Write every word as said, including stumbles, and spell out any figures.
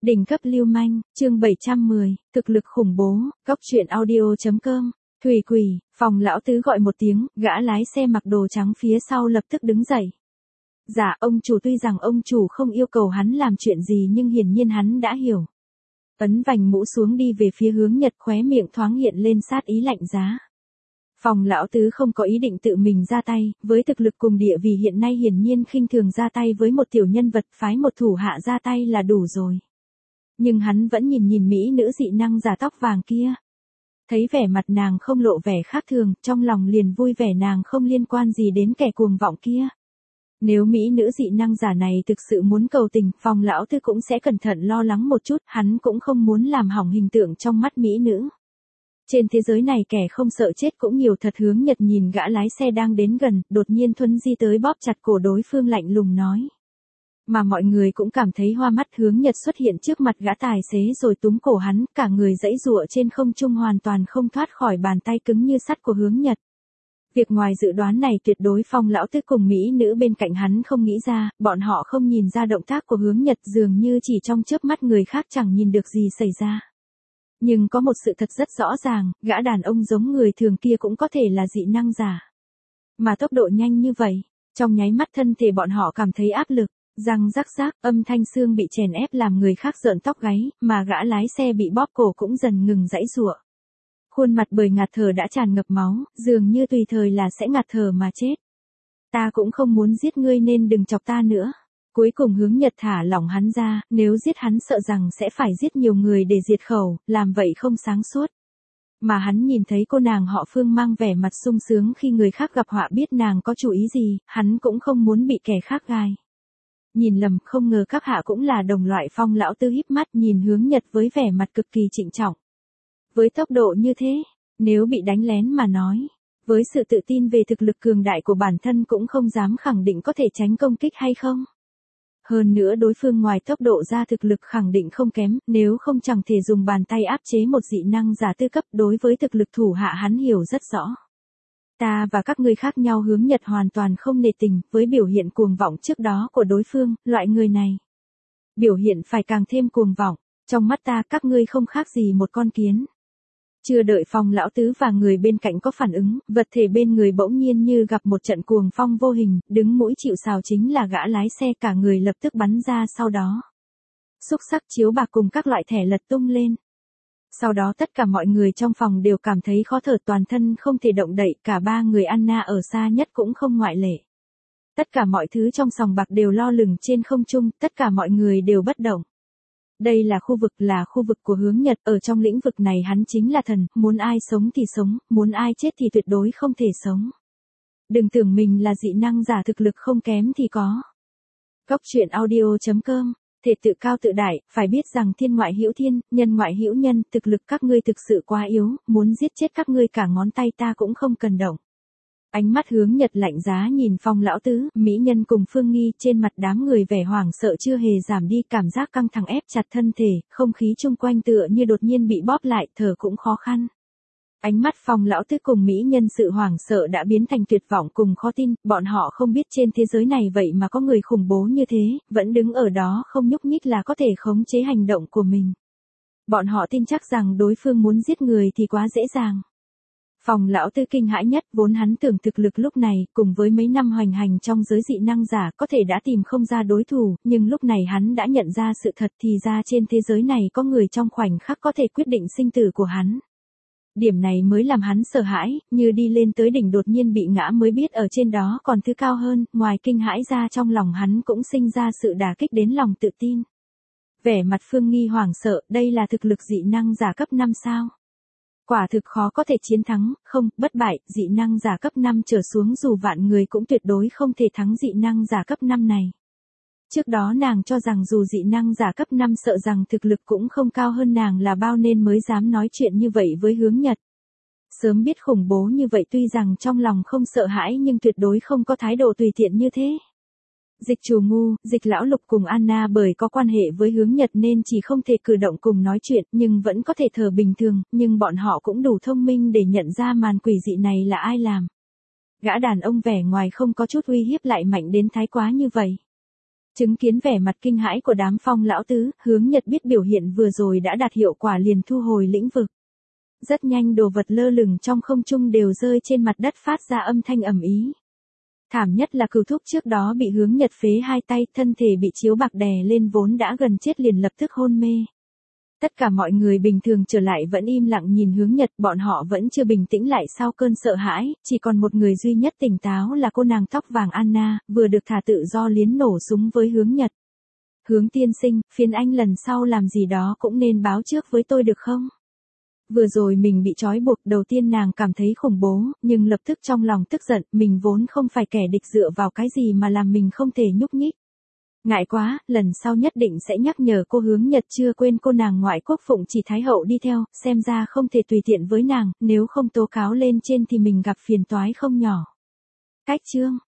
Đỉnh cấp lưu manh, chương bảy trăm mười, thực lực khủng bố, góc truyện audio.com, Thủy Quỷ, phòng lão tứ gọi một tiếng, gã lái xe mặc đồ trắng phía sau lập tức đứng dậy. Dạ, ông chủ tuy rằng ông chủ không yêu cầu hắn làm chuyện gì nhưng hiển nhiên hắn đã hiểu. Ấn vành mũ xuống đi về phía hướng Nhật, khóe miệng thoáng hiện lên sát ý lạnh giá. Phòng lão tứ không có ý định tự mình ra tay, với thực lực cùng địa vị hiện nay hiển nhiên khinh thường ra tay với một tiểu nhân vật, phái một thủ hạ ra tay là đủ rồi. Nhưng hắn vẫn nhìn nhìn mỹ nữ dị năng giả tóc vàng kia. Thấy vẻ mặt nàng không lộ vẻ khác thường, trong lòng liền vui vẻ nàng không liên quan gì đến kẻ cuồng vọng kia. Nếu mỹ nữ dị năng giả này thực sự muốn cầu tình, phòng lão tứ cũng sẽ cẩn thận lo lắng một chút, hắn cũng không muốn làm hỏng hình tượng trong mắt mỹ nữ. Trên thế giới này kẻ không sợ chết cũng nhiều thật. Hướng Nhật nhìn gã lái xe đang đến gần, đột nhiên thuấn di tới bóp chặt cổ đối phương lạnh lùng nói. Mà mọi người cũng cảm thấy hoa mắt. Hướng Nhật xuất hiện trước mặt gã tài xế rồi túm cổ hắn, cả người giãy giụa trên không trung hoàn toàn không thoát khỏi bàn tay cứng như sắt của Hướng Nhật. Việc ngoài dự đoán này tuyệt đối phòng lão tứ cùng mỹ nữ bên cạnh hắn không nghĩ ra, bọn họ không nhìn ra động tác của Hướng Nhật, dường như chỉ trong chớp mắt người khác chẳng nhìn được gì xảy ra. Nhưng có một sự thật rất rõ ràng, gã đàn ông giống người thường kia cũng có thể là dị năng giả. Mà tốc độ nhanh như vậy, trong nháy mắt thân thể bọn họ cảm thấy áp lực, răng rắc rác, âm thanh xương bị chèn ép làm người khác rợn tóc gáy, mà gã lái xe bị bóp cổ cũng dần ngừng giãy giụa. Khuôn mặt bởi ngạt thở đã tràn ngập máu, dường như tùy thời là sẽ ngạt thở mà chết. Ta cũng không muốn giết ngươi nên đừng chọc ta nữa. Cuối cùng Hướng Nhật thả lỏng hắn ra, nếu giết hắn sợ rằng sẽ phải giết nhiều người để diệt khẩu, làm vậy không sáng suốt. Mà hắn nhìn thấy cô nàng họ Phương mang vẻ mặt sung sướng khi người khác gặp họa, biết nàng có chủ ý gì, hắn cũng không muốn bị kẻ khác gai. Nhìn lầm, không ngờ các hạ cũng là đồng loại. Phong lão tư híp mắt nhìn Hướng Nhật với vẻ mặt cực kỳ trịnh trọng. Với tốc độ như thế, nếu bị đánh lén mà nói, với sự tự tin về thực lực cường đại của bản thân cũng không dám khẳng định có thể tránh công kích hay không. Hơn nữa đối phương ngoài tốc độ ra thực lực khẳng định không kém, nếu không chẳng thể dùng bàn tay áp chế một dị năng giả tư cấp. Đối với thực lực thủ hạ hắn hiểu rất rõ. Ta và các ngươi khác nhau. Hướng Nhật hoàn toàn không nể tình với biểu hiện cuồng vọng trước đó của đối phương, loại người này. Biểu hiện phải càng thêm cuồng vọng, trong mắt ta các ngươi không khác gì một con kiến. Chưa đợi phòng lão tứ và người bên cạnh có phản ứng, vật thể bên người bỗng nhiên như gặp một trận cuồng phong vô hình, đứng mũi chịu sào chính là gã lái xe, cả người lập tức bắn ra. Sau đó, xúc sắc, chiếu bạc cùng các loại thẻ lật tung lên. Sau đó tất cả mọi người trong phòng đều cảm thấy khó thở, toàn thân không thể động đậy, cả ba người Anna ở xa nhất cũng không ngoại lệ. Tất cả mọi thứ trong sòng bạc đều lo lửng trên không trung, tất cả mọi người đều bất động. Đây là khu vực là khu vực của Hướng Nhật, ở trong lĩnh vực này hắn chính là thần, muốn ai sống thì sống, muốn ai chết thì tuyệt đối không thể sống. Đừng tưởng mình là dị năng giả thực lực không kém thì có. Góc truyện audio.com, thể tự cao tự đại, phải biết rằng thiên ngoại hữu thiên, nhân ngoại hữu nhân, thực lực các ngươi thực sự quá yếu, muốn giết chết các ngươi cả ngón tay ta cũng không cần động. Ánh mắt Hướng Nhật lạnh giá nhìn phong lão tứ, mỹ nhân cùng Phương Nghi, trên mặt đám người vẻ hoảng sợ chưa hề giảm đi, cảm giác căng thẳng ép chặt thân thể, không khí chung quanh tựa như đột nhiên bị bóp lại, thở cũng khó khăn. Ánh mắt phong lão tứ cùng mỹ nhân sự hoảng sợ đã biến thành tuyệt vọng cùng khó tin, bọn họ không biết trên thế giới này vậy mà có người khủng bố như thế, vẫn đứng ở đó không nhúc nhích là có thể khống chế hành động của mình. Bọn họ tin chắc rằng đối phương muốn giết người thì quá dễ dàng. Phòng lão tư kinh hãi nhất, vốn hắn tưởng thực lực lúc này, cùng với mấy năm hoành hành trong giới dị năng giả, có thể đã tìm không ra đối thủ, nhưng lúc này hắn đã nhận ra sự thật, thì ra trên thế giới này có người trong khoảnh khắc có thể quyết định sinh tử của hắn. Điểm này mới làm hắn sợ hãi, như đi lên tới đỉnh đột nhiên bị ngã mới biết ở trên đó còn thứ cao hơn, ngoài kinh hãi ra trong lòng hắn cũng sinh ra sự đả kích đến lòng tự tin. Vẻ mặt Phương Nghi hoảng sợ, đây là thực lực dị năng giả cấp năm sao? Quả thực khó có thể chiến thắng, không, bất bại, dị năng giả cấp năm trở xuống dù vạn người cũng tuyệt đối không thể thắng dị năng giả cấp năm này. Trước đó nàng cho rằng dù dị năng giả cấp năm sợ rằng thực lực cũng không cao hơn nàng là bao nên mới dám nói chuyện như vậy với Hướng Nhật. Sớm biết khủng bố như vậy tuy rằng trong lòng không sợ hãi nhưng tuyệt đối không có thái độ tùy tiện như thế. Dịch chủ ngu, dịch lão lục cùng Anna bởi có quan hệ với Hướng Nhật nên chỉ không thể cử động cùng nói chuyện nhưng vẫn có thể thở bình thường, nhưng bọn họ cũng đủ thông minh để nhận ra màn quỷ dị này là ai làm. Gã đàn ông vẻ ngoài không có chút uy hiếp lại mạnh đến thái quá như vậy. Chứng kiến vẻ mặt kinh hãi của đám Phong lão tứ, Hướng Nhật biết biểu hiện vừa rồi đã đạt hiệu quả liền thu hồi lĩnh vực. Rất nhanh đồ vật lơ lửng trong không trung đều rơi trên mặt đất phát ra âm thanh ầm ĩ. Thảm nhất là Cửu Thúc trước đó bị Hướng Nhật phế hai tay, thân thể bị chiếu bạc đè lên vốn đã gần chết liền lập tức hôn mê. Tất cả mọi người bình thường trở lại vẫn im lặng nhìn Hướng Nhật, bọn họ vẫn chưa bình tĩnh lại sau cơn sợ hãi, chỉ còn một người duy nhất tỉnh táo là cô nàng tóc vàng Anna, vừa được thả tự do liến nổ súng với Hướng Nhật. Hướng tiên sinh, phiền anh lần sau làm gì đó cũng nên báo trước với tôi được không? Vừa rồi mình bị trói buộc, đầu tiên nàng cảm thấy khủng bố, nhưng lập tức trong lòng tức giận, mình vốn không phải kẻ địch, dựa vào cái gì mà làm mình không thể nhúc nhích. Ngại quá, lần sau nhất định sẽ nhắc nhở cô. Hướng Nhật chưa quên cô nàng ngoại quốc Phụng Chỉ Thái Hậu đi theo, xem ra không thể tùy tiện với nàng, nếu không tố cáo lên trên thì mình gặp phiền toái không nhỏ. Cách chương